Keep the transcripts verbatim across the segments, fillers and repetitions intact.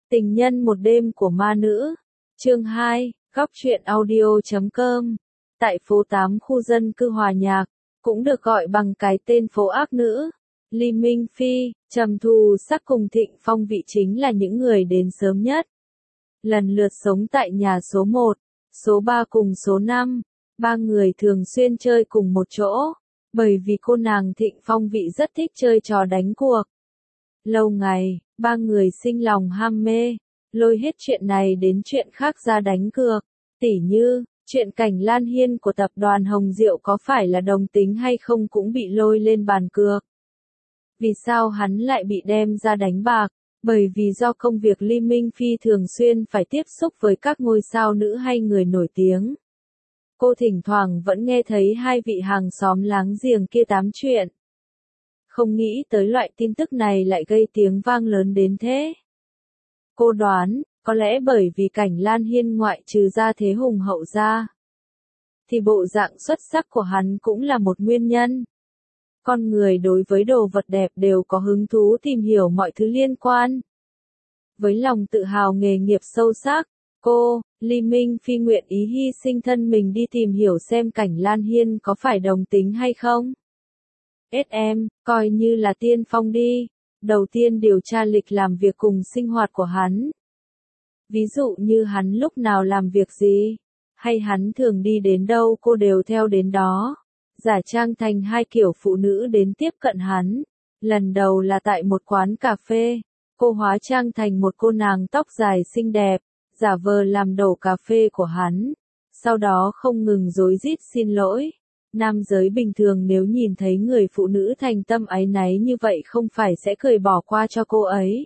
Tình nhân một đêm của ma nữ. Chương hai, góc truyện audio chấm com. Tại phố tám khu dân cư Hòa Nhạc, cũng được gọi bằng cái tên phố ác nữ, Ly Minh Phi, Trầm Thù Sắc cùng Thịnh Phong vị chính là những người đến sớm nhất. Lần lượt sống tại nhà số một, số ba cùng số năm, ba người thường xuyên chơi cùng một chỗ, bởi vì cô nàng Thịnh Phong vị rất thích chơi trò đánh cuộc. Lâu ngày, ba người sinh lòng ham mê, lôi hết chuyện này đến chuyện khác ra đánh cược, tỉ như, chuyện Cảnh Lan Hiên của tập đoàn Hồng Diệu có phải là đồng tính hay không cũng bị lôi lên bàn cược. Vì sao hắn lại bị đem ra đánh bạc? Bởi vì do công việc Ly Minh Phi thường xuyên phải tiếp xúc với các ngôi sao nữ hay người nổi tiếng. Cô thỉnh thoảng vẫn nghe thấy hai vị hàng xóm láng giềng kia tám chuyện. Không nghĩ tới loại tin tức này lại gây tiếng vang lớn đến thế. Cô đoán, có lẽ bởi vì Cảnh Lan Hiên ngoại trừ ra thế hùng hậu ra, thì bộ dạng xuất sắc của hắn cũng là một nguyên nhân. Con người đối với đồ vật đẹp đều có hứng thú tìm hiểu mọi thứ liên quan. Với lòng tự hào nghề nghiệp sâu sắc, cô, Ly Minh Phi nguyện ý hy sinh thân mình đi tìm hiểu xem Cảnh Lan Hiên có phải đồng tính hay không. ét em, coi như là tiên phong đi. Đầu tiên điều tra lịch làm việc cùng sinh hoạt của hắn. Ví dụ như hắn lúc nào làm việc gì, hay hắn thường đi đến đâu cô đều theo đến đó. Giả trang thành hai kiểu phụ nữ đến tiếp cận hắn. Lần đầu là tại một quán cà phê, cô hóa trang thành một cô nàng tóc dài xinh đẹp, giả vờ làm đổ cà phê của hắn. Sau đó không ngừng rối rít xin lỗi. Nam giới bình thường nếu nhìn thấy người phụ nữ thành tâm áy náy như vậy không phải sẽ cười bỏ qua cho cô ấy.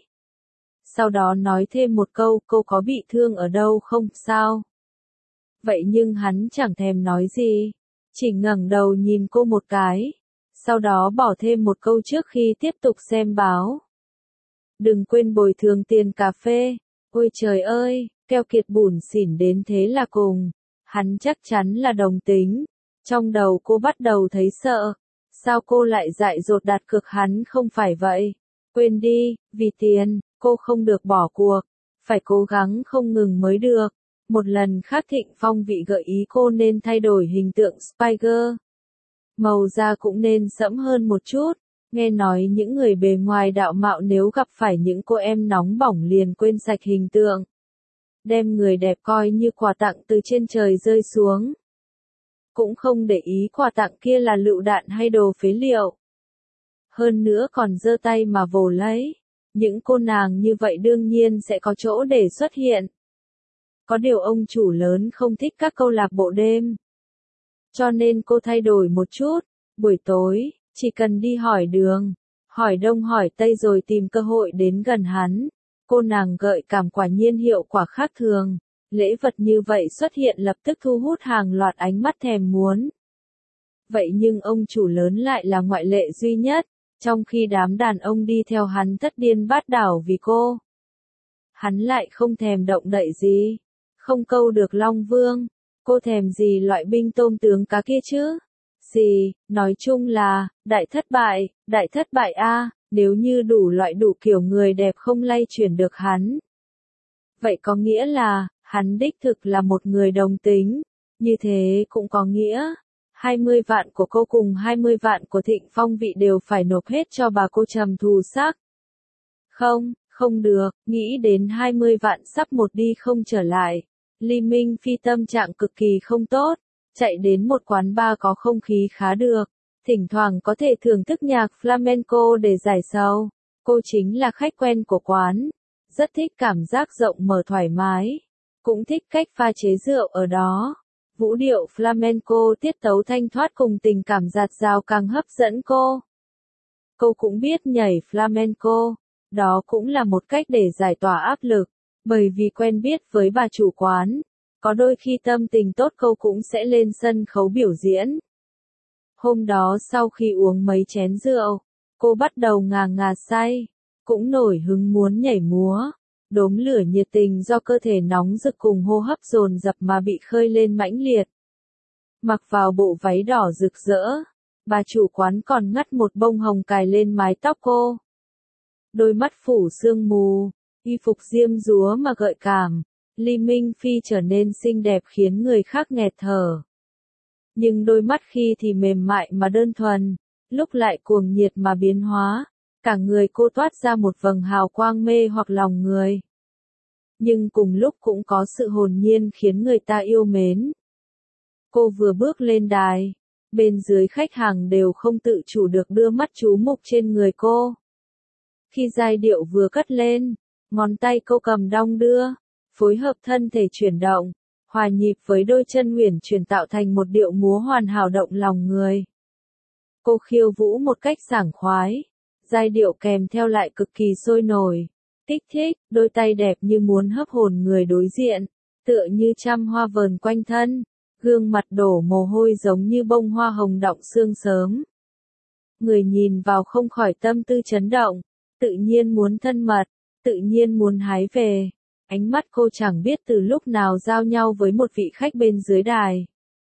Sau đó nói thêm một câu, cô có bị thương ở đâu không, sao? Vậy nhưng hắn chẳng thèm nói gì, chỉ ngẩng đầu nhìn cô một cái, sau đó bỏ thêm một câu trước khi tiếp tục xem báo. Đừng quên bồi thường tiền cà phê. Ôi trời ơi, keo kiệt bủn xỉn đến thế là cùng. Hắn chắc chắn là đồng tính. Trong đầu cô bắt đầu thấy sợ. Sao cô lại dại dột đặt cược hắn không phải vậy? Quên đi, vì tiền, cô không được bỏ cuộc. Phải cố gắng không ngừng mới được. Một lần khác Thịnh Phong vị gợi ý cô nên thay đổi hình tượng Spiger. Màu da cũng nên sẫm hơn một chút. Nghe nói những người bề ngoài đạo mạo nếu gặp phải những cô em nóng bỏng liền quên sạch hình tượng. Đem người đẹp coi như quà tặng từ trên trời rơi xuống. Cũng không để ý quà tặng kia là lựu đạn hay đồ phế liệu. Hơn nữa còn giơ tay mà vồ lấy. Những cô nàng như vậy đương nhiên sẽ có chỗ để xuất hiện. Có điều ông chủ lớn không thích các câu lạc bộ đêm. Cho nên cô thay đổi một chút. Buổi tối, chỉ cần đi hỏi đường, hỏi đông hỏi tây rồi tìm cơ hội đến gần hắn. Cô nàng gợi cảm quả nhiên hiệu quả khác thường. Lễ vật như vậy xuất hiện lập tức thu hút hàng loạt ánh mắt thèm muốn. Vậy nhưng ông chủ lớn lại là ngoại lệ duy nhất, trong khi đám đàn ông đi theo hắn thất điên bát đảo vì cô. Hắn lại không thèm động đậy gì, không câu được Long Vương, cô thèm gì loại binh tôm tướng cá kia chứ? Gì, nói chung là, đại thất bại, đại thất bại a, nếu như đủ loại đủ kiểu người đẹp không lay chuyển được hắn. Vậy có nghĩa là, hắn đích thực là một người đồng tính, như thế cũng có nghĩa, hai mươi vạn của cô cùng hai mươi vạn của Thịnh Phong vị đều phải nộp hết cho bà cô Trầm Thù Sắc. Không, không được, nghĩ đến hai mươi vạn sắp một đi không trở lại. Ly Minh Phi tâm trạng cực kỳ không tốt, chạy đến một quán bar có không khí khá được, thỉnh thoảng có thể thưởng thức nhạc flamenco để giải sầu. Cô chính là khách quen của quán, rất thích cảm giác rộng mở thoải mái, cũng thích cách pha chế rượu ở đó. Vũ điệu flamenco tiết tấu thanh thoát cùng tình cảm dạt dào càng hấp dẫn cô. Cô cũng biết nhảy flamenco, đó cũng là một cách để giải tỏa áp lực, bởi vì quen biết với bà chủ quán, có đôi khi tâm tình tốt cô cũng sẽ lên sân khấu biểu diễn. Hôm đó sau khi uống mấy chén rượu, cô bắt đầu ngà ngà say, cũng nổi hứng muốn nhảy múa. Đốm lửa nhiệt tình do cơ thể nóng rực cùng hô hấp dồn dập mà bị khơi lên mãnh liệt. Mặc vào bộ váy đỏ rực rỡ, bà chủ quán còn ngắt một bông hồng cài lên mái tóc cô. Đôi mắt phủ sương mù, Y phục diêm dúa mà gợi cảm, Lee Minh Phi trở nên xinh đẹp khiến người khác nghẹt thở. Nhưng đôi mắt khi thì mềm mại mà đơn thuần, lúc lại cuồng nhiệt mà biến hóa, cả người cô toát ra một vầng hào quang mê hoặc lòng người. Nhưng cùng lúc cũng có sự hồn nhiên khiến người ta yêu mến. Cô vừa bước lên đài, bên dưới khách hàng đều không tự chủ được đưa mắt chú mục trên người cô. Khi giai điệu vừa cất lên, ngón tay cô cầm đong đưa, phối hợp thân thể chuyển động, hòa nhịp với đôi chân uyển chuyển tạo thành một điệu múa hoàn hảo động lòng người. Cô khiêu vũ một cách sảng khoái, giai điệu kèm theo lại cực kỳ sôi nổi, kích thích, đôi tay đẹp như muốn hấp hồn người đối diện, tựa như trăm hoa vờn quanh thân, gương mặt đổ mồ hôi giống như bông hoa hồng đọng sương sớm. Người nhìn vào không khỏi tâm tư chấn động, tự nhiên muốn thân mật, tự nhiên muốn hái về. Ánh mắt cô chẳng biết từ lúc nào giao nhau với một vị khách bên dưới đài.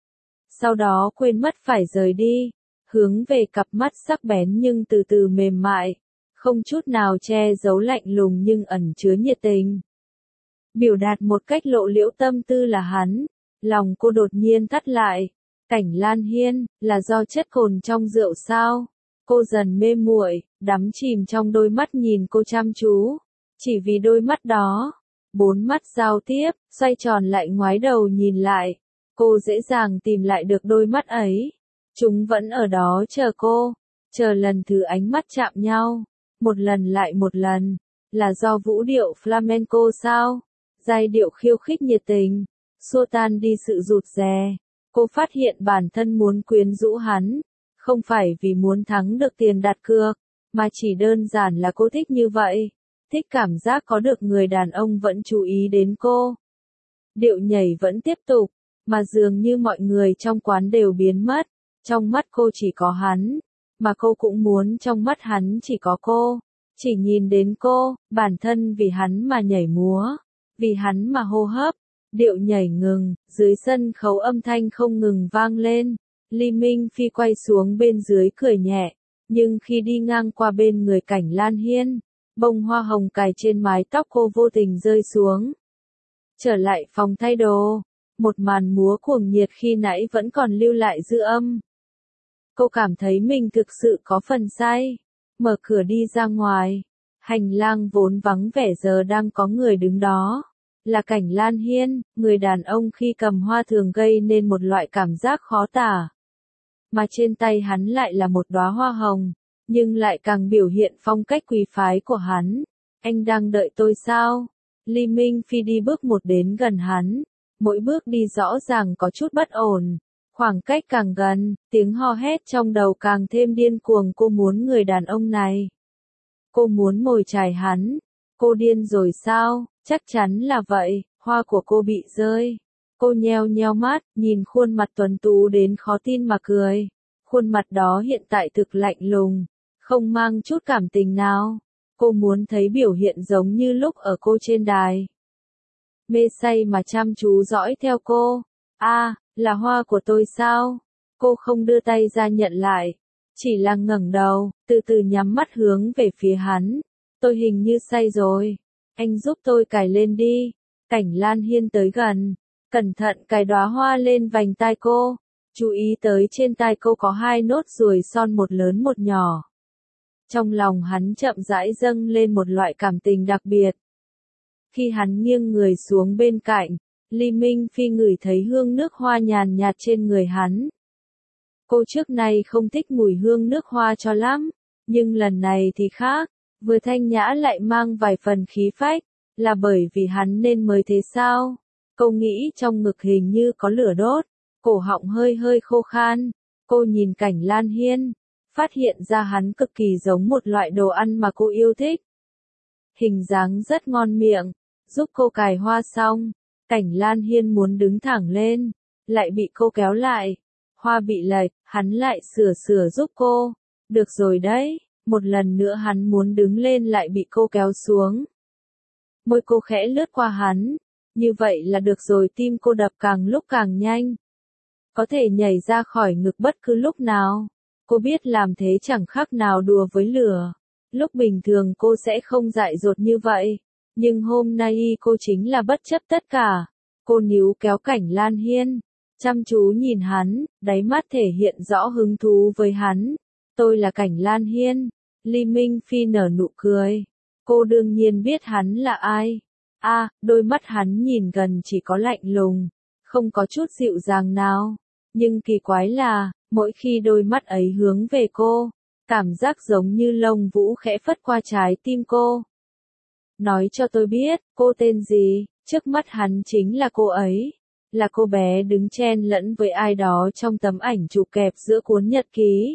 Sau đó quên mất phải rời đi, hướng về cặp mắt sắc bén nhưng từ từ mềm mại, không chút nào che giấu lạnh lùng nhưng ẩn chứa nhiệt tình. Biểu đạt một cách lộ liễu tâm tư là hắn, lòng cô đột nhiên thắt lại. Cảnh Lan Hiên, là do chất cồn trong rượu sao? Cô dần mê muội, đắm chìm trong đôi mắt nhìn cô chăm chú. Chỉ vì đôi mắt đó, bốn mắt giao tiếp, xoay tròn lại ngoái đầu nhìn lại. Cô dễ dàng tìm lại được đôi mắt ấy. Chúng vẫn ở đó chờ cô, chờ lần thứ ánh mắt chạm nhau. Một lần lại một lần, là do vũ điệu flamenco sao? Giai điệu khiêu khích nhiệt tình, xua tan đi sự rụt rè. Cô phát hiện bản thân muốn quyến rũ hắn, không phải vì muốn thắng được tiền đặt cược, mà chỉ đơn giản là cô thích như vậy, thích cảm giác có được người đàn ông vẫn chú ý đến cô. Điệu nhảy vẫn tiếp tục, mà dường như mọi người trong quán đều biến mất, trong mắt cô chỉ có hắn, mà cô cũng muốn trong mắt hắn chỉ có cô, chỉ nhìn đến cô, bản thân vì hắn mà nhảy múa, vì hắn mà hô hấp. Điệu nhảy ngừng, dưới sân khấu âm thanh không ngừng vang lên. Lee Minh Phi quay xuống bên dưới cười nhẹ, nhưng khi đi ngang qua bên người Cảnh Lan Hiên, bông hoa hồng cài trên mái tóc cô vô tình rơi xuống. Trở lại phòng thay đồ, một màn múa cuồng nhiệt khi nãy vẫn còn lưu lại dư âm. Cô cảm thấy mình thực sự có phần sai, mở cửa đi ra ngoài, hành lang vốn vắng vẻ giờ đang có người đứng đó. Là Cảnh Lan Hiên, người đàn ông khi cầm hoa thường gây nên một loại cảm giác khó tả. Mà trên tay hắn lại là một đóa hoa hồng, nhưng lại càng biểu hiện phong cách quý phái của hắn. Anh đang đợi tôi sao? Lee Minh Phi đi bước một đến gần hắn, mỗi bước đi rõ ràng có chút bất ổn. Khoảng cách càng gần, tiếng hò hét trong đầu càng thêm điên cuồng. Cô muốn người đàn ông này. Cô muốn mồi chài hắn. Cô điên rồi sao? Chắc chắn là vậy, hoa của cô bị rơi. Cô nheo nheo mắt, nhìn khuôn mặt tuấn tú đến khó tin mà cười. Khuôn mặt đó hiện tại thực lạnh lùng, không mang chút cảm tình nào. Cô muốn thấy biểu hiện giống như lúc ở cô trên đài. Mê say mà chăm chú dõi theo cô. A, à, là hoa của tôi sao? Cô không đưa tay ra nhận lại, chỉ là ngẩng đầu, từ từ nhắm mắt hướng về phía hắn. Tôi hình như say rồi. Anh giúp tôi cài lên đi. Cảnh Lan Hiên tới gần, cẩn thận cài đóa hoa lên vành tai cô. Chú ý tới trên tai cô có hai nốt ruồi son, một lớn một nhỏ. Trong lòng hắn chậm rãi dâng lên một loại cảm tình đặc biệt. Khi hắn nghiêng người xuống bên cạnh, Lee Minh Phi ngửi thấy hương nước hoa nhàn nhạt trên người hắn. Cô trước nay không thích mùi hương nước hoa cho lắm, nhưng lần này thì khác. Vừa thanh nhã lại mang vài phần khí phách, là bởi vì hắn nên mới thế sao? Cô nghĩ trong ngực hình như có lửa đốt, cổ họng hơi hơi khô khan. Cô nhìn Cảnh Lan Hiên, phát hiện ra hắn cực kỳ giống một loại đồ ăn mà cô yêu thích. Hình dáng rất ngon miệng, giúp cô cài hoa xong, Cảnh Lan Hiên muốn đứng thẳng lên, lại bị cô kéo lại. Hoa bị lệch, hắn lại sửa sửa giúp cô. Được rồi đấy. Một lần nữa hắn muốn đứng lên lại bị cô kéo xuống. Môi cô khẽ lướt qua hắn. Như vậy là được rồi. Tim cô đập càng lúc càng nhanh. Có thể nhảy ra khỏi ngực bất cứ lúc nào. Cô biết làm thế chẳng khác nào đùa với lửa. Lúc bình thường cô sẽ không dại dột như vậy. Nhưng hôm nay cô chính là bất chấp tất cả. Cô níu kéo Cảnh Lan Hiên, chăm chú nhìn hắn, đáy mắt thể hiện rõ hứng thú với hắn. Tôi là Cảnh Lan Hiên. Ly Minh Phi nở nụ cười. Cô đương nhiên biết hắn là ai. A, à, đôi mắt hắn nhìn gần chỉ có lạnh lùng, không có chút dịu dàng nào. Nhưng kỳ quái là, mỗi khi đôi mắt ấy hướng về cô, cảm giác giống như lông vũ khẽ phất qua trái tim cô. Nói cho tôi biết, cô tên gì? Trước mắt hắn chính là cô ấy. Là cô bé đứng chen lẫn với ai đó trong tấm ảnh chụp kẹp giữa cuốn nhật ký.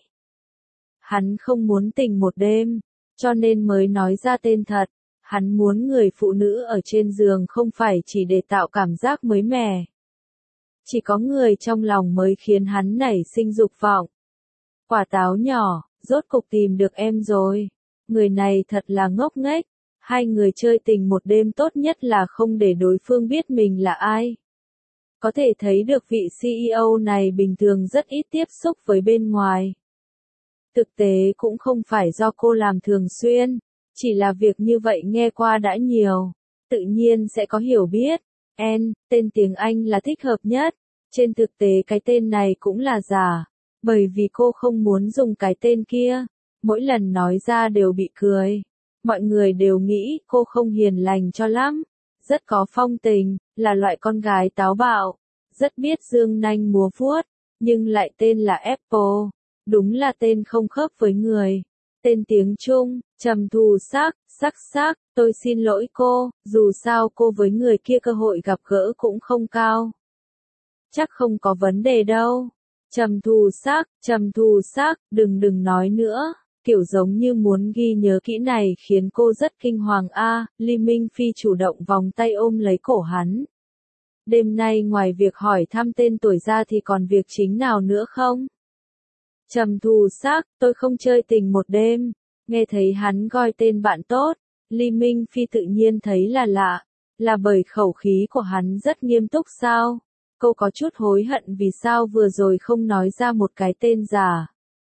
Hắn không muốn tình một đêm, cho nên mới nói ra tên thật. Hắn muốn người phụ nữ ở trên giường không phải chỉ để tạo cảm giác mới mẻ. Chỉ có người trong lòng mới khiến hắn nảy sinh dục vọng. Quả táo nhỏ, rốt cục tìm được em rồi. Người này thật là ngốc nghếch. Hai người chơi tình một đêm tốt nhất là không để đối phương biết mình là ai. Có thể thấy được vị xê e ô này bình thường rất ít tiếp xúc với bên ngoài. Thực tế cũng không phải do cô làm thường xuyên, chỉ là việc như vậy nghe qua đã nhiều, tự nhiên sẽ có hiểu biết. N, tên tiếng Anh là thích hợp nhất, trên thực tế cái tên này cũng là giả, bởi vì cô không muốn dùng cái tên kia, mỗi lần nói ra đều bị cười. Mọi người đều nghĩ cô không hiền lành cho lắm, rất có phong tình, là loại con gái táo bạo, rất biết dương nanh múa vuốt, nhưng lại tên là Apple, đúng là tên không khớp với người. Tên tiếng Trung, trầm thù sắc, sắc sắc, tôi xin lỗi cô, dù sao cô với người kia cơ hội gặp gỡ cũng không cao. Chắc không có vấn đề đâu. Trầm thù sắc, trầm thù sắc, đừng đừng nói nữa. Kiểu giống như muốn ghi nhớ kỹ này khiến cô rất kinh hoàng a. À, Ly Minh Phi chủ động vòng tay ôm lấy cổ hắn. Đêm nay ngoài việc hỏi thăm tên tuổi ra thì còn việc chính nào nữa không? Trầm thù sắc, tôi không chơi tình một đêm. Nghe thấy hắn gọi tên bạn tốt, Ly Minh Phi tự nhiên thấy là lạ. Là bởi khẩu khí của hắn rất nghiêm túc sao? Cô có chút hối hận vì sao vừa rồi không nói ra một cái tên giả.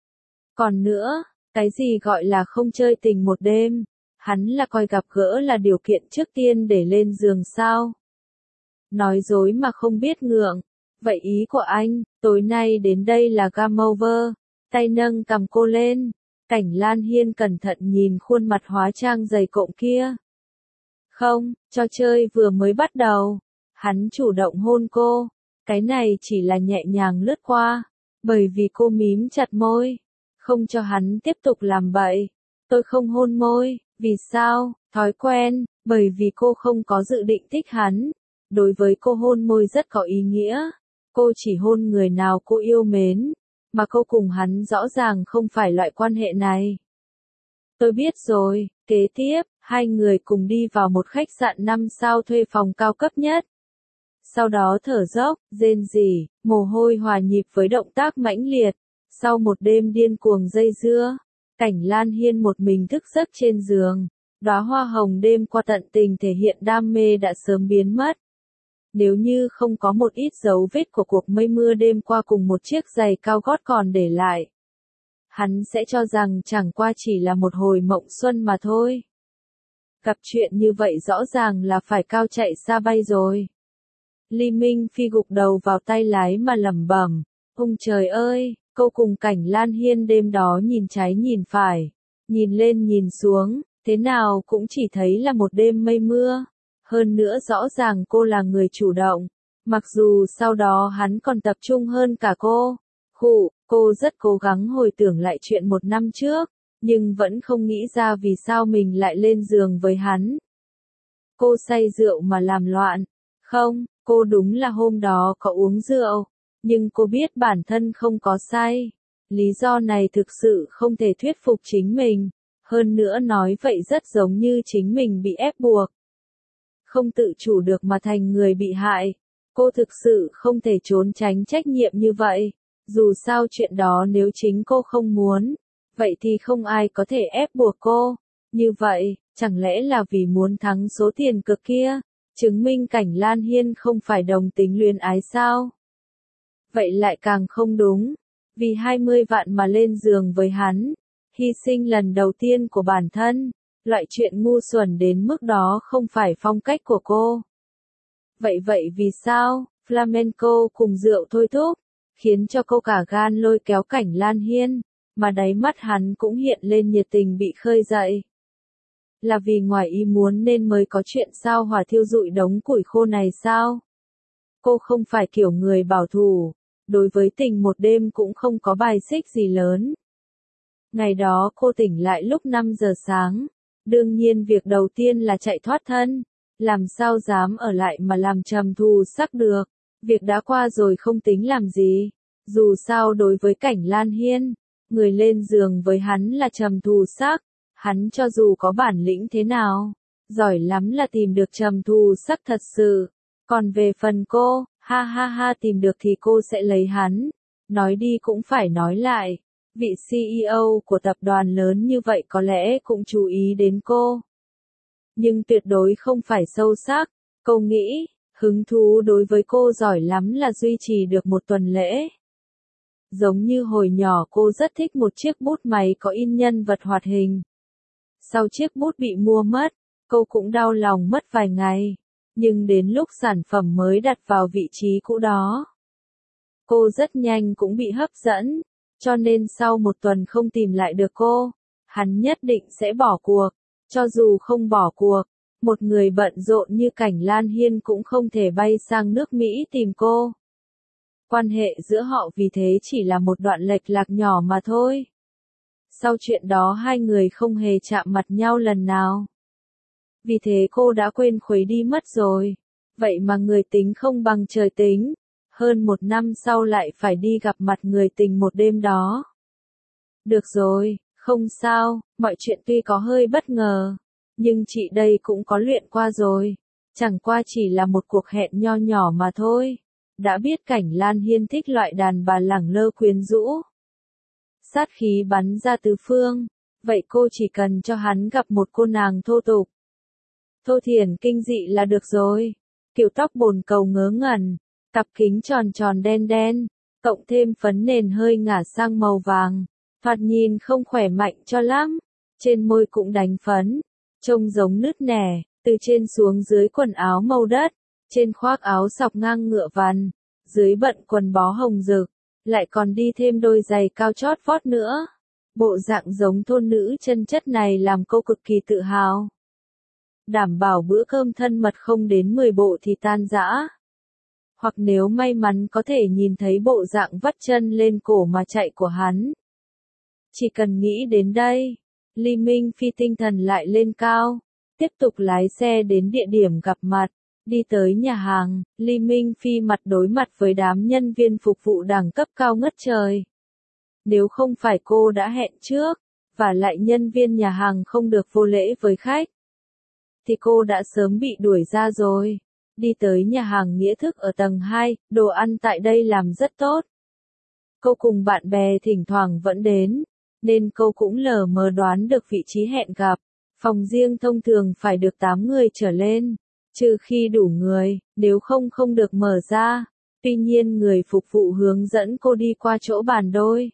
Còn nữa, cái gì gọi là không chơi tình một đêm? Hắn là coi gặp gỡ là điều kiện trước tiên để lên giường sao? Nói dối mà không biết ngượng. Vậy ý của anh, tối nay đến đây là game over. Tay nâng cầm cô lên. Cảnh Lan Hiên cẩn thận nhìn khuôn mặt hóa trang dày cộm kia. Không, trò chơi vừa mới bắt đầu. Hắn chủ động hôn cô. Cái này chỉ là nhẹ nhàng lướt qua. Bởi vì cô mím chặt môi. Không cho hắn tiếp tục làm bậy. Tôi không hôn môi. Vì sao? Thói quen. Bởi vì cô không có dự định thích hắn. Đối với cô hôn môi rất có ý nghĩa. Cô chỉ hôn người nào cô yêu mến. Mà cô cùng hắn rõ ràng không phải loại quan hệ này. Tôi biết rồi. Kế tiếp, hai người cùng đi vào một khách sạn năm sao thuê phòng cao cấp nhất. Sau đó thở dốc, rên rỉ, mồ hôi hòa nhịp với động tác mãnh liệt. Sau một đêm điên cuồng dây dưa, Cảnh Lan Hiên một mình thức giấc trên giường. Đóa hoa hồng đêm qua tận tình thể hiện đam mê đã sớm biến mất. Nếu như không có một ít dấu vết của cuộc mây mưa đêm qua cùng một chiếc giày cao gót còn để lại, hắn sẽ cho rằng chẳng qua chỉ là một hồi mộng xuân mà thôi. Gặp chuyện như vậy rõ ràng là phải cao chạy xa bay rồi. Ly Minh Phi gục đầu vào tay lái mà lẩm bẩm, ông trời ơi, cô cùng Cảnh Lan Hiên đêm đó nhìn trái nhìn phải, nhìn lên nhìn xuống, thế nào cũng chỉ thấy là một đêm mây mưa. Hơn nữa rõ ràng cô là người chủ động, mặc dù sau đó hắn còn tập trung hơn cả cô. Khụ, cô rất cố gắng hồi tưởng lại chuyện một năm trước, nhưng vẫn không nghĩ ra vì sao mình lại lên giường với hắn. Cô say rượu mà làm loạn. Không, cô đúng là hôm đó có uống rượu, nhưng cô biết bản thân không có say. Lý do này thực sự không thể thuyết phục chính mình, hơn nữa nói vậy rất giống như chính mình bị ép buộc. Không tự chủ được mà thành người bị hại. Cô thực sự không thể trốn tránh trách nhiệm như vậy. Dù sao chuyện đó nếu chính cô không muốn, vậy thì không ai có thể ép buộc cô. Như vậy, chẳng lẽ là vì muốn thắng số tiền cực kia, chứng minh Cảnh Lan Hiên không phải đồng tính luyến ái sao? Vậy lại càng không đúng. Vì hai mươi vạn mà lên giường với hắn, hy sinh lần đầu tiên của bản thân, Loại chuyện ngu xuẩn đến mức đó không phải phong cách của cô. Vậy vậy vì sao, flamenco cùng rượu thôi thúc, khiến cho cô cả gan lôi kéo Cảnh Lan Hiên, mà đáy mắt hắn cũng hiện lên nhiệt tình bị khơi dậy. Là vì ngoài ý muốn nên mới có chuyện sao hỏa thiêu rụi đống củi khô này sao? Cô không phải kiểu người bảo thủ, đối với tình một đêm cũng không có bài xích gì lớn. Ngày đó cô tỉnh lại lúc năm giờ sáng, đương nhiên việc đầu tiên là chạy thoát thân, làm sao dám ở lại mà làm trầm thù sắc được, việc đã qua rồi không tính làm gì, dù sao đối với Cảnh Lan Hiên, người lên giường với hắn là trầm thù sắc, hắn cho dù có bản lĩnh thế nào, giỏi lắm là tìm được trầm thù sắc thật sự, còn về phần cô, ha ha ha tìm được thì cô sẽ lấy hắn, nói đi cũng phải nói lại. Vị xê e ô của tập đoàn lớn như vậy có lẽ cũng chú ý đến cô. Nhưng tuyệt đối không phải sâu sắc, cô nghĩ, hứng thú đối với cô giỏi lắm là duy trì được một tuần lễ. Giống như hồi nhỏ cô rất thích một chiếc bút máy có in nhân vật hoạt hình. Sau chiếc bút bị mua mất, cô cũng đau lòng mất vài ngày, nhưng đến lúc sản phẩm mới đặt vào vị trí cũ đó, cô rất nhanh cũng bị hấp dẫn. Cho nên sau một tuần không tìm lại được cô, hắn nhất định sẽ bỏ cuộc. Cho dù không bỏ cuộc, một người bận rộn như Cảnh Lan Hiên cũng không thể bay sang nước Mỹ tìm cô. Quan hệ giữa họ vì thế chỉ là một đoạn lệch lạc nhỏ mà thôi. Sau chuyện đó hai người không hề chạm mặt nhau lần nào. Vì thế cô đã quên khuấy đi mất rồi. Vậy mà người tính không bằng trời tính. Hơn một năm sau lại phải đi gặp mặt người tình một đêm đó. Được rồi, không sao, mọi chuyện tuy có hơi bất ngờ, nhưng chị đây cũng có luyện qua rồi. Chẳng qua chỉ là một cuộc hẹn nho nhỏ mà thôi. Đã biết Cảnh Lan Hiên thích loại đàn bà lẳng lơ quyến rũ. Sát khí bắn ra tứ phương, vậy cô chỉ cần cho hắn gặp một cô nàng thô tục. Thô thiển kinh dị là được rồi. Kiểu tóc bồn cầu ngớ ngẩn. Cặp kính tròn tròn đen đen, cộng thêm phấn nền hơi ngả sang màu vàng, thoạt nhìn không khỏe mạnh cho lắm, trên môi cũng đánh phấn, trông giống nứt nẻ, từ trên xuống dưới quần áo màu đất, trên khoác áo sọc ngang ngựa vằn, dưới bận quần bó hồng rực, lại còn đi thêm đôi giày cao chót vót nữa. Bộ dạng giống thôn nữ chân chất này làm cô cực kỳ tự hào. Đảm bảo bữa cơm thân mật không đến mười bộ thì tan rã. Hoặc nếu may mắn có thể nhìn thấy bộ dạng vắt chân lên cổ mà chạy của hắn. Chỉ cần nghĩ đến đây, Ly Minh Phi tinh thần lại lên cao, tiếp tục lái xe đến địa điểm gặp mặt, đi tới nhà hàng, Ly Minh Phi mặt đối mặt với đám nhân viên phục vụ đẳng cấp cao ngất trời. Nếu không phải cô đã hẹn trước, và lại nhân viên nhà hàng không được vô lễ với khách, thì cô đã sớm bị đuổi ra rồi. Đi tới nhà hàng Nghĩa Thức ở tầng hai, đồ ăn tại đây làm rất tốt. Cô cùng bạn bè thỉnh thoảng vẫn đến, nên cô cũng lờ mờ đoán được vị trí hẹn gặp. Phòng riêng thông thường phải được tám người trở lên, trừ khi đủ người, nếu không không được mở ra. Tuy nhiên người phục vụ hướng dẫn cô đi qua chỗ bàn đôi.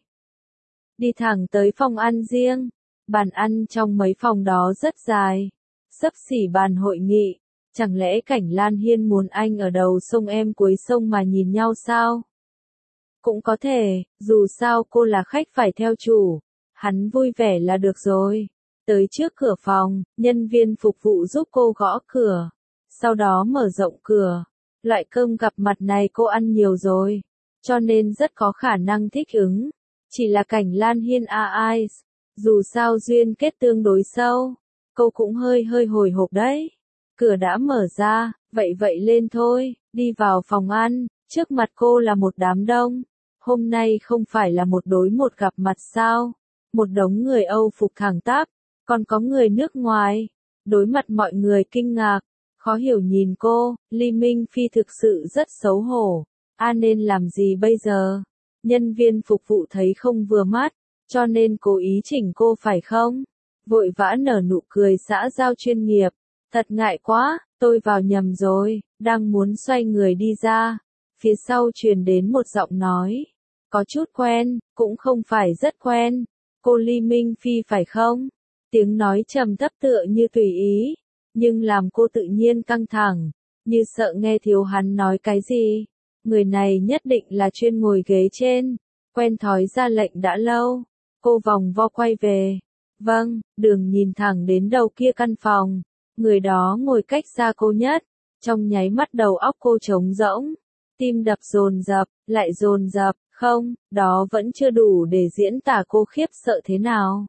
Đi thẳng tới phòng ăn riêng, bàn ăn trong mấy phòng đó rất dài, xấp xỉ bàn hội nghị. Chẳng lẽ Cảnh Lan Hiên muốn anh ở đầu sông em cuối sông mà nhìn nhau sao? Cũng có thể, dù sao cô là khách phải theo chủ. Hắn vui vẻ là được rồi. Tới trước cửa phòng, nhân viên phục vụ giúp cô gõ cửa. Sau đó mở rộng cửa. Loại cơm gặp mặt này cô ăn nhiều rồi. Cho nên rất có khả năng thích ứng. Chỉ là Cảnh Lan Hiên a eyes. Dù sao duyên kết tương đối sâu. Cô cũng hơi hơi hồi hộp đấy. Cửa đã mở ra, vậy vậy lên thôi, đi vào phòng ăn, trước mặt cô là một đám đông. Hôm nay không phải là một đối một gặp mặt sao? Một đống người Âu phục thẳng tắp, còn có người nước ngoài. Đối mặt mọi người kinh ngạc, khó hiểu nhìn cô, Ly Minh Phi thực sự rất xấu hổ. À nên làm gì bây giờ? Nhân viên phục vụ thấy không vừa mắt, cho nên cố ý chỉnh cô phải không? Vội vã nở nụ cười xã giao chuyên nghiệp. Thật ngại quá, tôi vào nhầm rồi, đang muốn xoay người đi ra. Phía sau truyền đến một giọng nói. Có chút quen, cũng không phải rất quen. Cô Ly Minh Phi phải không? Tiếng nói trầm thấp tựa như tùy ý, nhưng làm cô tự nhiên căng thẳng, như sợ nghe thiếu hắn nói cái gì. Người này nhất định là chuyên ngồi ghế trên, quen thói ra lệnh đã lâu. Cô vòng vo quay về. Vâng, đường nhìn thẳng đến đầu kia căn phòng. Người đó ngồi cách xa cô nhất. Trong nháy mắt đầu óc cô trống rỗng. Tim đập dồn dập, lại dồn dập. Không, đó vẫn chưa đủ để diễn tả cô khiếp sợ thế nào.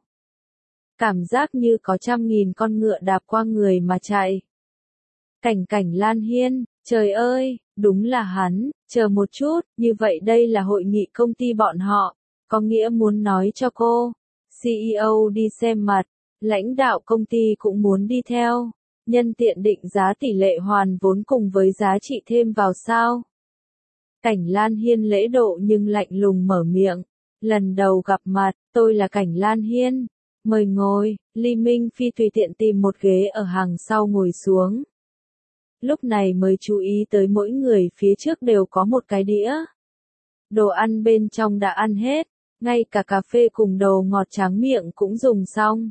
Cảm giác như có trăm nghìn con ngựa đạp qua người mà chạy. Cảnh Cảnh Lan Hiên, trời ơi, đúng là hắn, chờ một chút, như vậy đây là hội nghị công ty bọn họ, có nghĩa muốn nói cho cô. xê e ô đi xem mặt, lãnh đạo công ty cũng muốn đi theo, nhân tiện định giá tỷ lệ hoàn vốn cùng với giá trị thêm vào sao. Cảnh Lan Hiên lễ độ nhưng lạnh lùng mở miệng, lần đầu gặp mặt, tôi là Cảnh Lan Hiên, mời ngồi. Ly Minh Phi tùy tiện tìm một ghế ở hàng sau ngồi xuống. Lúc này mới chú ý tới mỗi người phía trước đều có một cái đĩa. Đồ ăn bên trong đã ăn hết, ngay cả cà phê cùng đồ ngọt tráng miệng cũng dùng xong.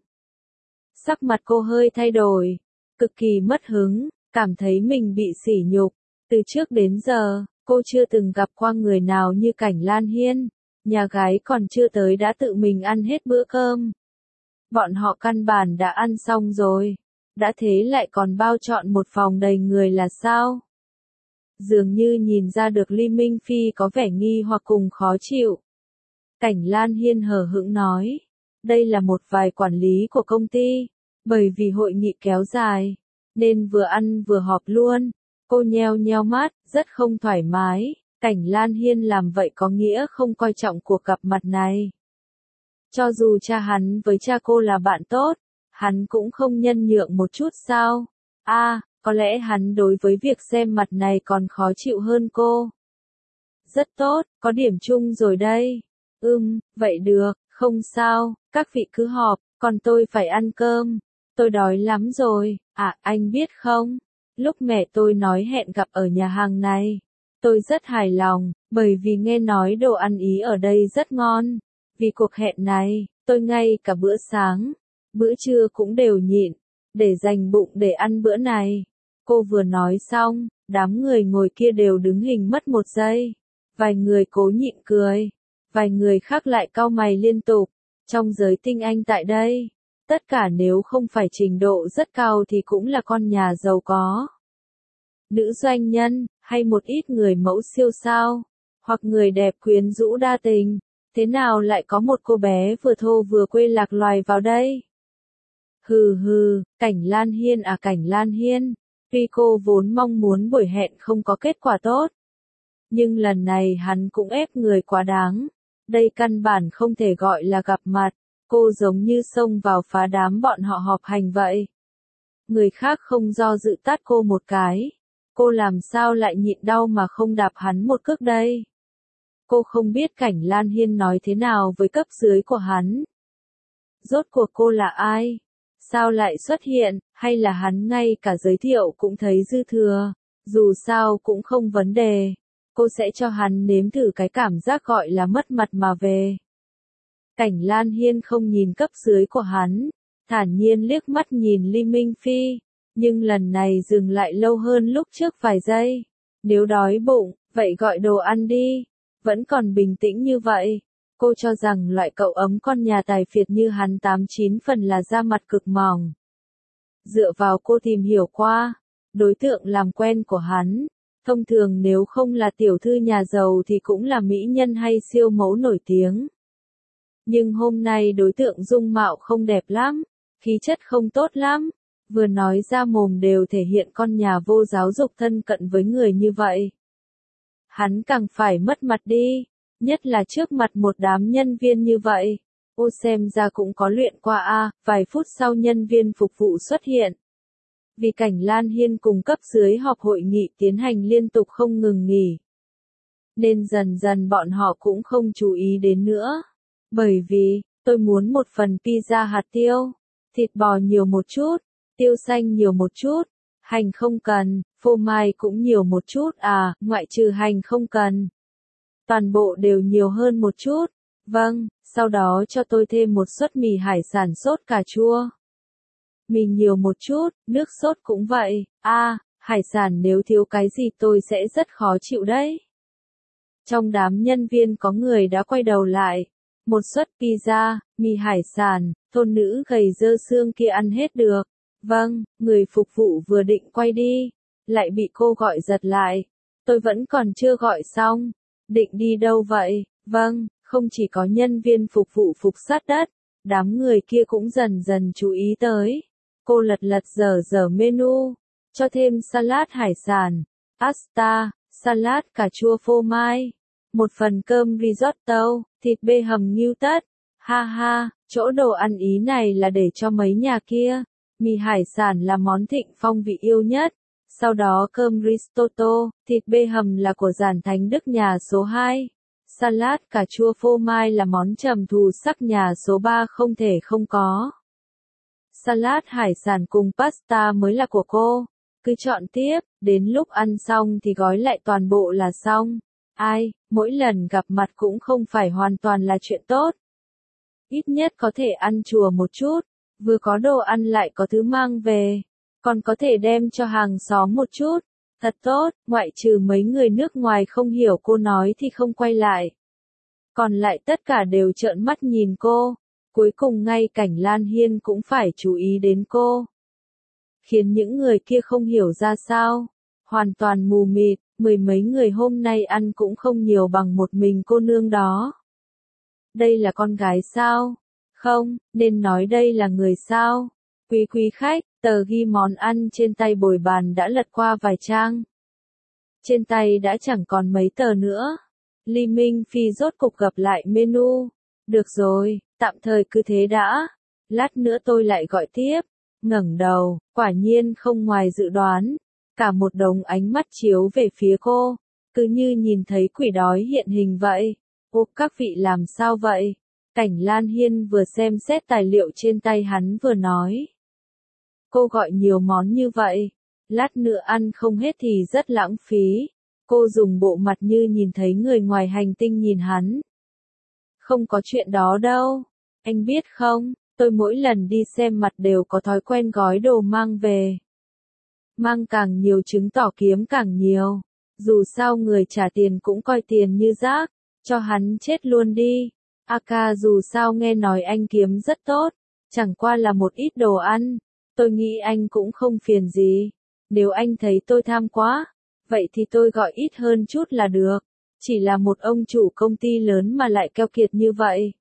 Sắc mặt cô hơi thay đổi, cực kỳ mất hứng, cảm thấy mình bị sỉ nhục. Từ trước đến giờ, cô chưa từng gặp qua người nào như Cảnh Lan Hiên, nhà gái còn chưa tới đã tự mình ăn hết bữa cơm. Bọn họ căn bản đã ăn xong rồi, đã thế lại còn bao trọn một phòng đầy người là sao? Dường như nhìn ra được Ly Minh Phi có vẻ nghi hoặc cùng khó chịu. Cảnh Lan Hiên hờ hững nói, đây là một vài quản lý của công ty, bởi vì hội nghị kéo dài, nên vừa ăn vừa họp luôn. Cô nheo nheo mắt, rất không thoải mái. Cảnh Lan Hiên làm vậy có nghĩa không coi trọng cuộc gặp mặt này. Cho dù cha hắn với cha cô là bạn tốt, hắn cũng không nhân nhượng một chút sao? A, à, có lẽ hắn đối với việc xem mặt này còn khó chịu hơn cô. Rất tốt, có điểm chung rồi đây. Ừm, vậy được, không sao, các vị cứ họp, còn tôi phải ăn cơm. Tôi đói lắm rồi. À, anh biết không? Lúc mẹ tôi nói hẹn gặp ở nhà hàng này, tôi rất hài lòng, bởi vì nghe nói đồ ăn Ý ở đây rất ngon. Vì cuộc hẹn này, tôi ngay cả bữa sáng, bữa trưa cũng đều nhịn, để dành bụng để ăn bữa này. Cô vừa nói xong, đám người ngồi kia đều đứng hình mất một giây. Vài người cố nhịn cười, vài người khác lại cau mày liên tục. Trong giới tinh anh tại đây, tất cả nếu không phải trình độ rất cao thì cũng là con nhà giàu có. Nữ doanh nhân, hay một ít người mẫu siêu sao, hoặc người đẹp quyến rũ đa tình. Thế nào lại có một cô bé vừa thô vừa quê lạc loài vào đây? Hừ hừ, Cảnh Lan Hiên à Cảnh Lan Hiên, tuy cô vốn mong muốn buổi hẹn không có kết quả tốt, nhưng lần này hắn cũng ép người quá đáng. Đây căn bản không thể gọi là gặp mặt, cô giống như xông vào phá đám bọn họ họp hành vậy. Người khác không do dự tát cô một cái, cô làm sao lại nhịn đau mà không đạp hắn một cước đây? Cô không biết Cảnh Lan Hiên nói thế nào với cấp dưới của hắn. Rốt cuộc cô là ai? Sao lại xuất hiện, hay là hắn ngay cả giới thiệu cũng thấy dư thừa? Dù sao cũng không vấn đề. Cô sẽ cho hắn nếm thử cái cảm giác gọi là mất mặt mà về. Cảnh Lan Hiên không nhìn cấp dưới của hắn, thản nhiên liếc mắt nhìn Ly Minh Phi, nhưng lần này dừng lại lâu hơn lúc trước vài giây. Nếu đói bụng, vậy gọi đồ ăn đi. Vẫn còn bình tĩnh như vậy, cô cho rằng loại cậu ấm con nhà tài phiệt như hắn tám chín phần là da mặt cực mỏng. Dựa vào cô tìm hiểu qua, đối tượng làm quen của hắn, thông thường nếu không là tiểu thư nhà giàu thì cũng là mỹ nhân hay siêu mẫu nổi tiếng. Nhưng hôm nay đối tượng dung mạo không đẹp lắm, khí chất không tốt lắm, vừa nói ra mồm đều thể hiện con nhà vô giáo dục thân cận với người như vậy. Hắn càng phải mất mặt đi, nhất là trước mặt một đám nhân viên như vậy. Ô xem ra cũng có luyện qua a. Vài phút sau nhân viên phục vụ xuất hiện. Vì Cảnh Lan Hiên cùng cấp dưới họp hội nghị tiến hành liên tục không ngừng nghỉ, nên dần dần bọn họ cũng không chú ý đến nữa. Bởi vì, tôi muốn một phần pizza hạt tiêu, thịt bò nhiều một chút, tiêu xanh nhiều một chút. Hành không cần, phô mai cũng nhiều một chút à, ngoại trừ hành không cần. Toàn bộ đều nhiều hơn một chút. Vâng, sau đó cho tôi thêm một suất mì hải sản sốt cà chua. mì nhiều một chút, nước sốt cũng vậy, a à, hải sản nếu thiếu cái gì tôi sẽ rất khó chịu đấy. Trong đám nhân viên có người đã quay đầu lại, một suất pizza, mì hải sản, tôn nữ gầy dơ xương kia ăn hết được. Vâng, người phục vụ vừa định quay đi, lại bị cô gọi giật lại. Tôi vẫn còn chưa gọi xong. Định đi đâu vậy? Vâng, không chỉ có nhân viên phục vụ phục sát đất, đám người kia cũng dần dần chú ý tới. Cô lật lật dở dở menu, cho thêm salad hải sản, pasta, salad cà chua phô mai, một phần cơm risotto, thịt bê hầm ngưu tất. Ha ha, chỗ đồ ăn Ý này là để cho mấy nhà kia. Mì hải sản là món Thịnh Phong vị yêu nhất. Sau đó cơm risotto, thịt bê hầm là của Giản Thánh Đức nhà số hai. Salad cà chua phô mai là món trầm thù sắc nhà số ba không thể không có. Salad hải sản cùng pasta mới là của cô. Cứ chọn tiếp, đến lúc ăn xong thì gói lại toàn bộ là xong. Ai, mỗi lần gặp mặt cũng không phải hoàn toàn là chuyện tốt. Ít nhất có thể ăn chùa một chút, vừa có đồ ăn lại có thứ mang về, còn có thể đem cho hàng xóm một chút. Thật tốt, ngoại trừ mấy người nước ngoài không hiểu cô nói thì không quay lại. Còn lại tất cả đều trợn mắt nhìn cô. Cuối cùng ngay cảnh Lan Hiên cũng phải chú ý đến cô. Khiến những người kia không hiểu ra sao. Hoàn toàn mù mịt, mười mấy người hôm nay ăn cũng không nhiều bằng một mình cô nương đó. Đây là con gái sao? Không, nên nói đây là người sao? Quý quý khách, tờ ghi món ăn trên tay bồi bàn đã lật qua vài trang. Trên tay đã chẳng còn mấy tờ nữa. Ly Minh Phi rốt cục gặp lại menu. Được rồi, tạm thời cứ thế đã. Lát nữa tôi lại gọi tiếp. Ngẩng đầu, quả nhiên không ngoài dự đoán. Cả một đống ánh mắt chiếu về phía cô. Cứ như nhìn thấy quỷ đói hiện hình vậy. Ô, các vị làm sao vậy? Cảnh Lan Hiên vừa xem xét tài liệu trên tay hắn vừa nói. Cô gọi nhiều món như vậy. Lát nữa ăn không hết thì rất lãng phí. Cô dùng bộ mặt như nhìn thấy người ngoài hành tinh nhìn hắn. Không có chuyện đó đâu. Anh biết không, tôi mỗi lần đi xem mặt đều có thói quen gói đồ mang về. Mang càng nhiều chứng tỏ kiếm càng nhiều. Dù sao người trả tiền cũng coi tiền như rác. Cho hắn chết luôn đi. Aka dù sao nghe nói anh kiếm rất tốt. Chẳng qua là một ít đồ ăn. Tôi nghĩ anh cũng không phiền gì. Nếu anh thấy tôi tham quá, vậy thì tôi gọi ít hơn chút là được. Chỉ là một ông chủ công ty lớn mà lại keo kiệt như vậy.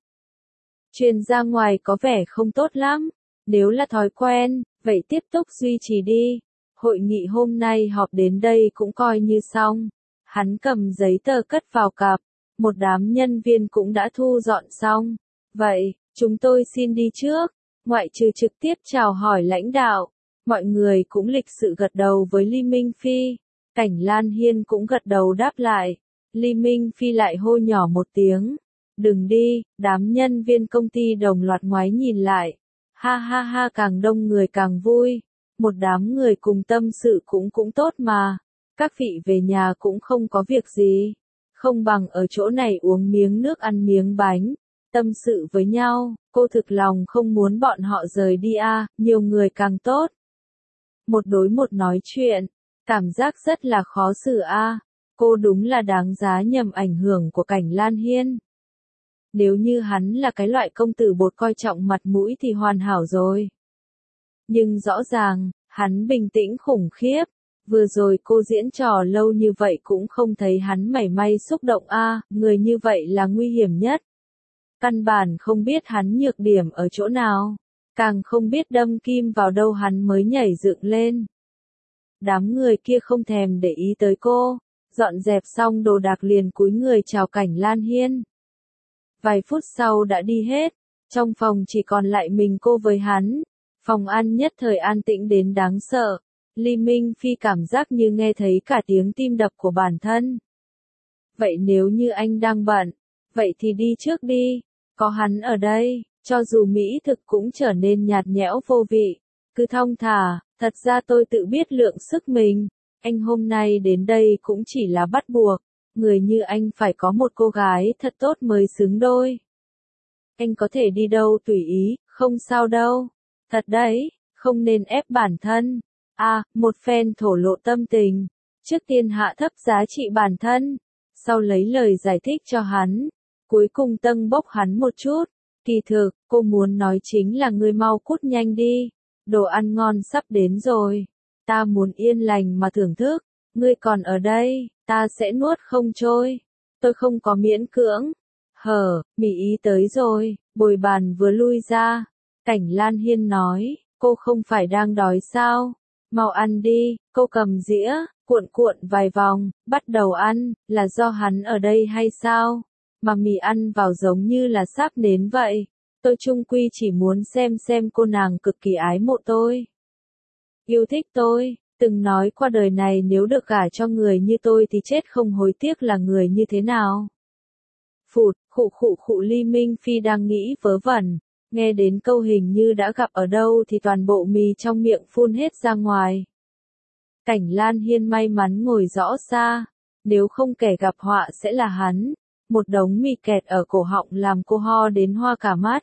Truyền ra ngoài có vẻ không tốt lắm. Nếu là thói quen, vậy tiếp tục duy trì đi. Hội nghị hôm nay họp đến đây cũng coi như xong. Hắn cầm giấy tờ cất vào cặp. Một đám nhân viên cũng đã thu dọn xong. Vậy, chúng tôi xin đi trước. Ngoại trừ trực tiếp chào hỏi lãnh đạo. Mọi người cũng lịch sự gật đầu với Ly Minh Phi. Cảnh Lan Hiên cũng gật đầu đáp lại. Ly Minh Phi lại hô nhỏ một tiếng. Đừng đi, đám nhân viên công ty đồng loạt ngoái nhìn lại. Ha ha ha, càng đông người càng vui. Một đám người cùng tâm sự cũng cũng tốt mà. Các vị về nhà cũng không có việc gì. Không bằng ở chỗ này uống miếng nước ăn miếng bánh. Tâm sự với nhau, cô thực lòng không muốn bọn họ rời đi a, à, nhiều người càng tốt. Một đối một nói chuyện, cảm giác rất là khó xử a. À. Cô đúng là đáng giá nhầm ảnh hưởng của Cảnh Lan Hiên. Nếu như hắn là cái loại công tử bột coi trọng mặt mũi thì hoàn hảo rồi. Nhưng rõ ràng, hắn bình tĩnh khủng khiếp. Vừa rồi cô diễn trò lâu như vậy cũng không thấy hắn mảy may xúc động a, à, người như vậy là nguy hiểm nhất. Căn bản không biết hắn nhược điểm ở chỗ nào, càng không biết đâm kim vào đâu hắn mới nhảy dựng lên. Đám người kia không thèm để ý tới cô, dọn dẹp xong đồ đạc liền cúi người chào Cảnh Lan Hiên. Vài phút sau đã đi hết, trong phòng chỉ còn lại mình cô với hắn, phòng ăn nhất thời an tĩnh đến đáng sợ. Ly Minh Phi cảm giác như nghe thấy cả tiếng tim đập của bản thân. Vậy nếu như anh đang bận, vậy thì đi trước đi, có hắn ở đây, cho dù mỹ thực cũng trở nên nhạt nhẽo vô vị. Cứ thong thả, thật ra tôi tự biết lượng sức mình, anh hôm nay đến đây cũng chỉ là bắt buộc, người như anh phải có một cô gái thật tốt mới xứng đôi. Anh có thể đi đâu tùy ý, không sao đâu. Thật đấy, không nên ép bản thân. A, à, một phen thổ lộ tâm tình, trước tiên hạ thấp giá trị bản thân, sau lấy lời giải thích cho hắn, cuối cùng tâng bốc hắn một chút. Kỳ thực, cô muốn nói chính là ngươi mau cút nhanh đi, đồ ăn ngon sắp đến rồi, ta muốn yên lành mà thưởng thức, ngươi còn ở đây, ta sẽ nuốt không trôi, tôi không có miễn cưỡng. Hở, mì ý tới rồi, bồi bàn vừa lui ra, Cảnh Lan Hiên nói, cô không phải đang đói sao, mau ăn đi, cô cầm dĩa, cuộn cuộn vài vòng, bắt đầu ăn, là do hắn ở đây hay sao? Mà mì ăn vào giống như là sáp nến vậy. Tôi chung quy chỉ muốn xem xem cô nàng cực kỳ ái mộ tôi. Yêu thích tôi, từng nói qua đời này nếu được gả cho người như tôi thì chết không hối tiếc là người như thế nào. Phụt, khụ khụ khụ Ly Minh Phi đang nghĩ vớ vẩn, nghe đến câu hình như đã gặp ở đâu thì toàn bộ mì trong miệng phun hết ra ngoài. Cảnh Lan Hiên may mắn ngồi rõ xa, nếu không kẻ gặp họa sẽ là hắn. Một đống mì kẹt ở cổ họng làm cô ho đến hoa cả mắt.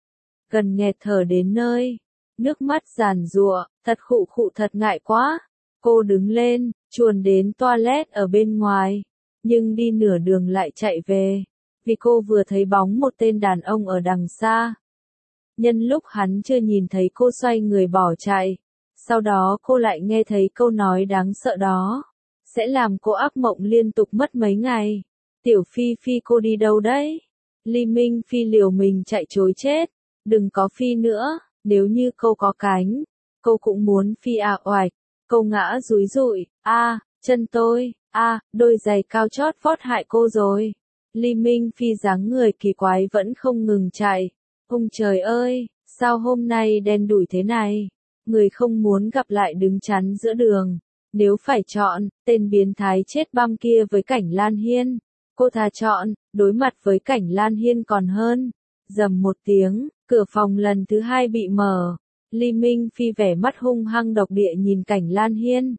Gần nghẹt thở đến nơi, nước mắt giàn giụa, thật khụ khụ thật ngại quá. Cô đứng lên, chuồn đến toilet ở bên ngoài, nhưng đi nửa đường lại chạy về, vì cô vừa thấy bóng một tên đàn ông ở đằng xa. Nhân lúc hắn chưa nhìn thấy cô xoay người bỏ chạy, sau đó cô lại nghe thấy câu nói đáng sợ đó, sẽ làm cô ác mộng liên tục mất mấy ngày. Tiểu Phi Phi cô đi đâu đấy? Ly Minh Phi liều mình chạy trối chết, đừng có phi nữa, nếu như cô có cánh, cô cũng muốn phi à oạch, cô ngã rúi rụi, a, à, chân tôi, a, à, đôi giày cao chót vót hại cô rồi. Ly Minh Phi dáng người kỳ quái vẫn không ngừng chạy, ông trời ơi, sao hôm nay đen đủi thế này, người không muốn gặp lại đứng chắn giữa đường, nếu phải chọn, tên biến thái chết băm kia với Cảnh Lan Hiên. Cô thà chọn, đối mặt với Cảnh Lan Hiên còn hơn. Rầm một tiếng, cửa phòng lần thứ hai bị mở. Ly Minh Phi vẻ mắt hung hăng độc địa nhìn Cảnh Lan Hiên.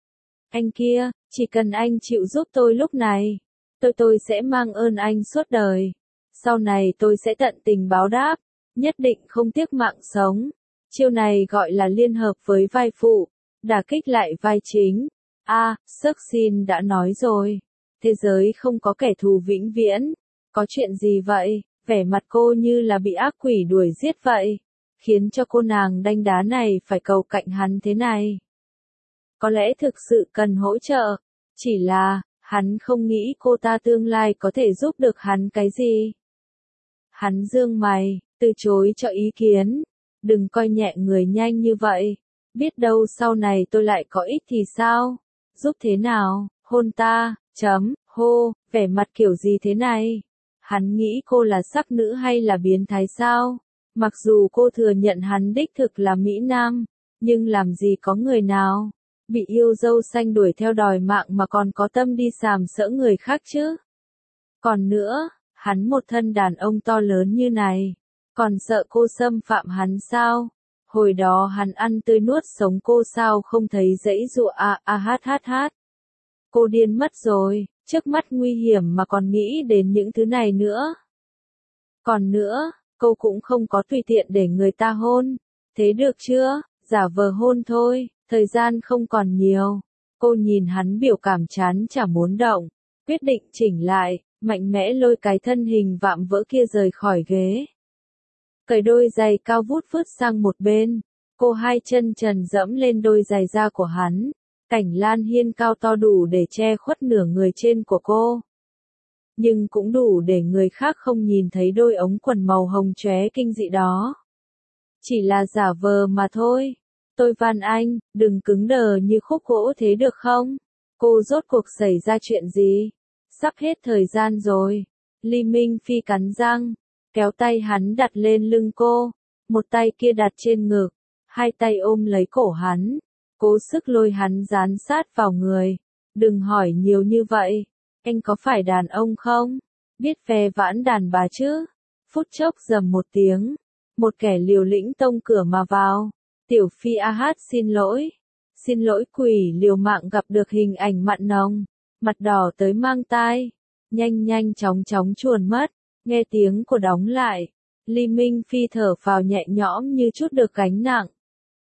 Anh kia, chỉ cần anh chịu giúp tôi lúc này, tôi tôi sẽ mang ơn anh suốt đời. Sau này tôi sẽ tận tình báo đáp, nhất định không tiếc mạng sống. Chiêu này gọi là liên hợp với vai phụ, đả kích lại vai chính. A, à, Sök Sin đã nói rồi. Thế giới không có kẻ thù vĩnh viễn. Có chuyện gì vậy? Vẻ mặt cô như là bị ác quỷ đuổi giết vậy. Khiến cho cô nàng đanh đá này phải cầu cạnh hắn thế này. Có lẽ thực sự cần hỗ trợ. Chỉ là, hắn không nghĩ cô ta tương lai có thể giúp được hắn cái gì. Hắn dương mày, từ chối cho ý kiến. Đừng coi nhẹ người nhanh như vậy. Biết đâu sau này tôi lại có ích thì sao? Giúp thế nào? Hôn ta, chấm, hô, vẻ mặt kiểu gì thế này? Hắn nghĩ cô là sắc nữ hay là biến thái sao? Mặc dù cô thừa nhận hắn đích thực là Mỹ Nam, nhưng làm gì có người nào bị yêu dâu xanh đuổi theo đòi mạng mà còn có tâm đi sàm sỡ người khác chứ? Còn nữa, hắn một thân đàn ông to lớn như này, còn sợ cô xâm phạm hắn sao? Hồi đó hắn ăn tươi nuốt sống cô sao không thấy dãy dụa a a hát hát hát. Cô điên mất rồi, trước mắt nguy hiểm mà còn nghĩ đến những thứ này nữa. Còn nữa, cô cũng không có tùy tiện để người ta hôn. Thế được chưa? Giả vờ hôn thôi, thời gian không còn nhiều. Cô nhìn hắn biểu cảm chán chả muốn động, quyết định chỉnh lại, mạnh mẽ lôi cái thân hình vạm vỡ kia rời khỏi ghế. Cởi đôi giày cao vút vứt sang một bên, cô hai chân trần dẫm lên đôi giày da của hắn. Cảnh Lan Hiên cao to đủ để che khuất nửa người trên của cô. Nhưng cũng đủ để người khác không nhìn thấy đôi ống quần màu hồng chóe kinh dị đó. Chỉ là giả vờ mà thôi. Tôi van anh, đừng cứng đờ như khúc gỗ thế được không? Cô rốt cuộc xảy ra chuyện gì? Sắp hết thời gian rồi. Ly Minh Phi cắn răng, kéo tay hắn đặt lên lưng cô, một tay kia đặt trên ngực, hai tay ôm lấy cổ hắn, cố sức lôi hắn dán sát vào người. Đừng hỏi nhiều như vậy, anh có phải đàn ông không? Biết ve vãn đàn bà chứ? Phút chốc rầm một tiếng, một kẻ liều lĩnh tông cửa mà vào. Tiểu Phi a hát xin lỗi. Xin lỗi quỷ liều mạng gặp được hình ảnh mặn nồng, mặt đỏ tới mang tai, nhanh nhanh chóng chóng chuồn mất. Nghe tiếng của đóng lại, Ly Minh Phi thở phào nhẹ nhõm như chút được gánh nặng.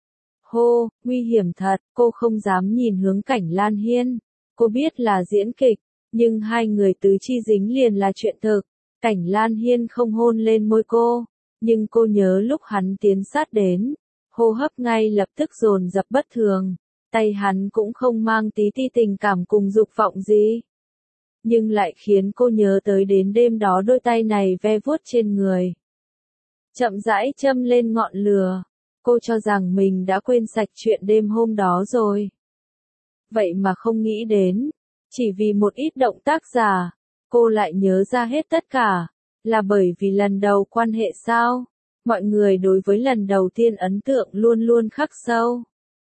Hô, nguy hiểm thật, cô không dám nhìn hướng Cảnh Lan Hiên. Cô biết là diễn kịch, nhưng hai người tứ chi dính liền là chuyện thực. Cảnh Lan Hiên không hôn lên môi cô, nhưng cô nhớ lúc hắn tiến sát đến, hô hấp ngay lập tức dồn dập bất thường, tay hắn cũng không mang tí ti tình cảm cùng dục vọng gì. Nhưng lại khiến cô nhớ tới đến đêm đó đôi tay này ve vuốt trên người. Chậm rãi châm lên ngọn lửa, cô cho rằng mình đã quên sạch chuyện đêm hôm đó rồi. Vậy mà không nghĩ đến, chỉ vì một ít động tác giả, cô lại nhớ ra hết tất cả, là bởi vì lần đầu quan hệ sao? Mọi người đối với lần đầu tiên ấn tượng luôn luôn khắc sâu.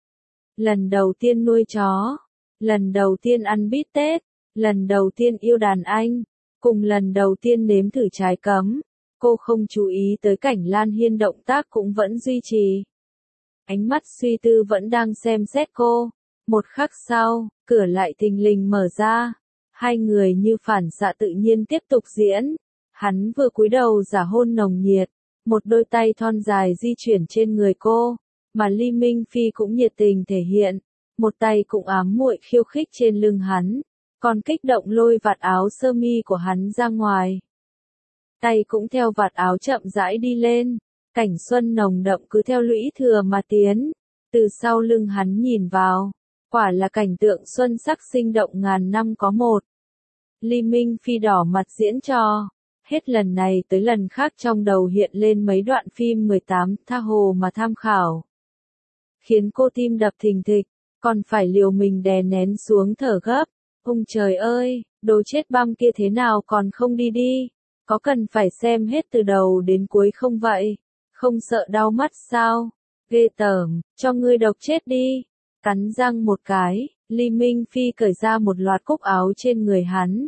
Lần đầu tiên nuôi chó, lần đầu tiên ăn bít tết, lần đầu tiên yêu đàn anh, cùng lần đầu tiên nếm thử trái cấm. Cô không chú ý tới Cảnh Lan Hiên động tác cũng vẫn duy trì. Ánh mắt suy tư vẫn đang xem xét cô. Một khắc sau, cửa lại thình lình mở ra. Hai người như phản xạ tự nhiên tiếp tục diễn. Hắn vừa cúi đầu giả hôn nồng nhiệt. Một đôi tay thon dài di chuyển trên người cô. Mà Ly Minh Phi cũng nhiệt tình thể hiện. Một tay cũng ám muội khiêu khích trên lưng hắn. Còn kích động lôi vạt áo sơ mi của hắn ra ngoài. Tay cũng theo vạt áo chậm rãi đi lên. Cảnh xuân nồng đậm cứ theo lũy thừa mà tiến. Từ sau lưng hắn nhìn vào. Quả là cảnh tượng xuân sắc sinh động ngàn năm có một. Ly Minh Phi đỏ mặt diễn trò. Hết lần này tới lần khác trong đầu hiện lên mấy đoạn phim mười tám tha hồ mà tham khảo. Khiến cô tim đập thình thịch, còn phải liều mình đè nén xuống thở gấp. Ôi trời ơi, đồ chết băm kia thế nào còn không đi đi? Có cần phải xem hết từ đầu đến cuối không vậy? Không sợ đau mắt sao? Ghê tởm, cho ngươi độc chết đi. Cắn răng một cái, Ly Minh Phi cởi ra một loạt cúc áo trên người hắn.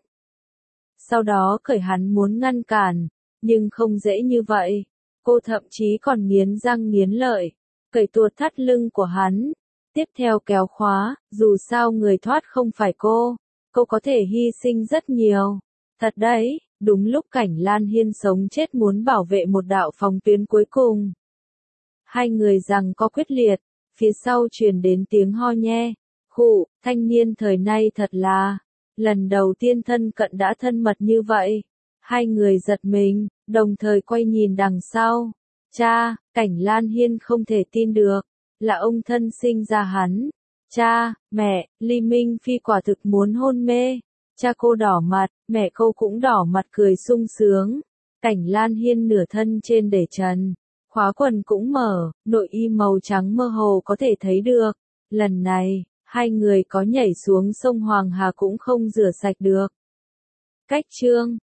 Sau đó cởi hắn muốn ngăn cản, nhưng không dễ như vậy. Cô thậm chí còn nghiến răng nghiến lợi, cởi tuột thắt lưng của hắn. Tiếp theo kéo khóa, dù sao người thoát không phải cô, cô có thể hy sinh rất nhiều. Thật đấy, đúng lúc Cảnh Lan Hiên sống chết muốn bảo vệ một đạo phòng tuyến cuối cùng. Hai người giằng co quyết liệt, phía sau truyền đến tiếng ho nhe. Khụ, thanh niên thời nay thật là, lần đầu tiên thân cận đã thân mật như vậy. Hai người giật mình, đồng thời quay nhìn đằng sau. Cha, Cảnh Lan Hiên không thể tin được, là ông thân sinh ra hắn. Cha, mẹ, Ly Minh Phi quả thực muốn hôn mê. Cha cô đỏ mặt, mẹ cô cũng đỏ mặt cười sung sướng. Cảnh Lan Hiên nửa thân trên để trần, khóa quần cũng mở, nội y màu trắng mơ hồ có thể thấy được. Lần này, hai người có nhảy xuống sông Hoàng Hà cũng không rửa sạch được. Cách chương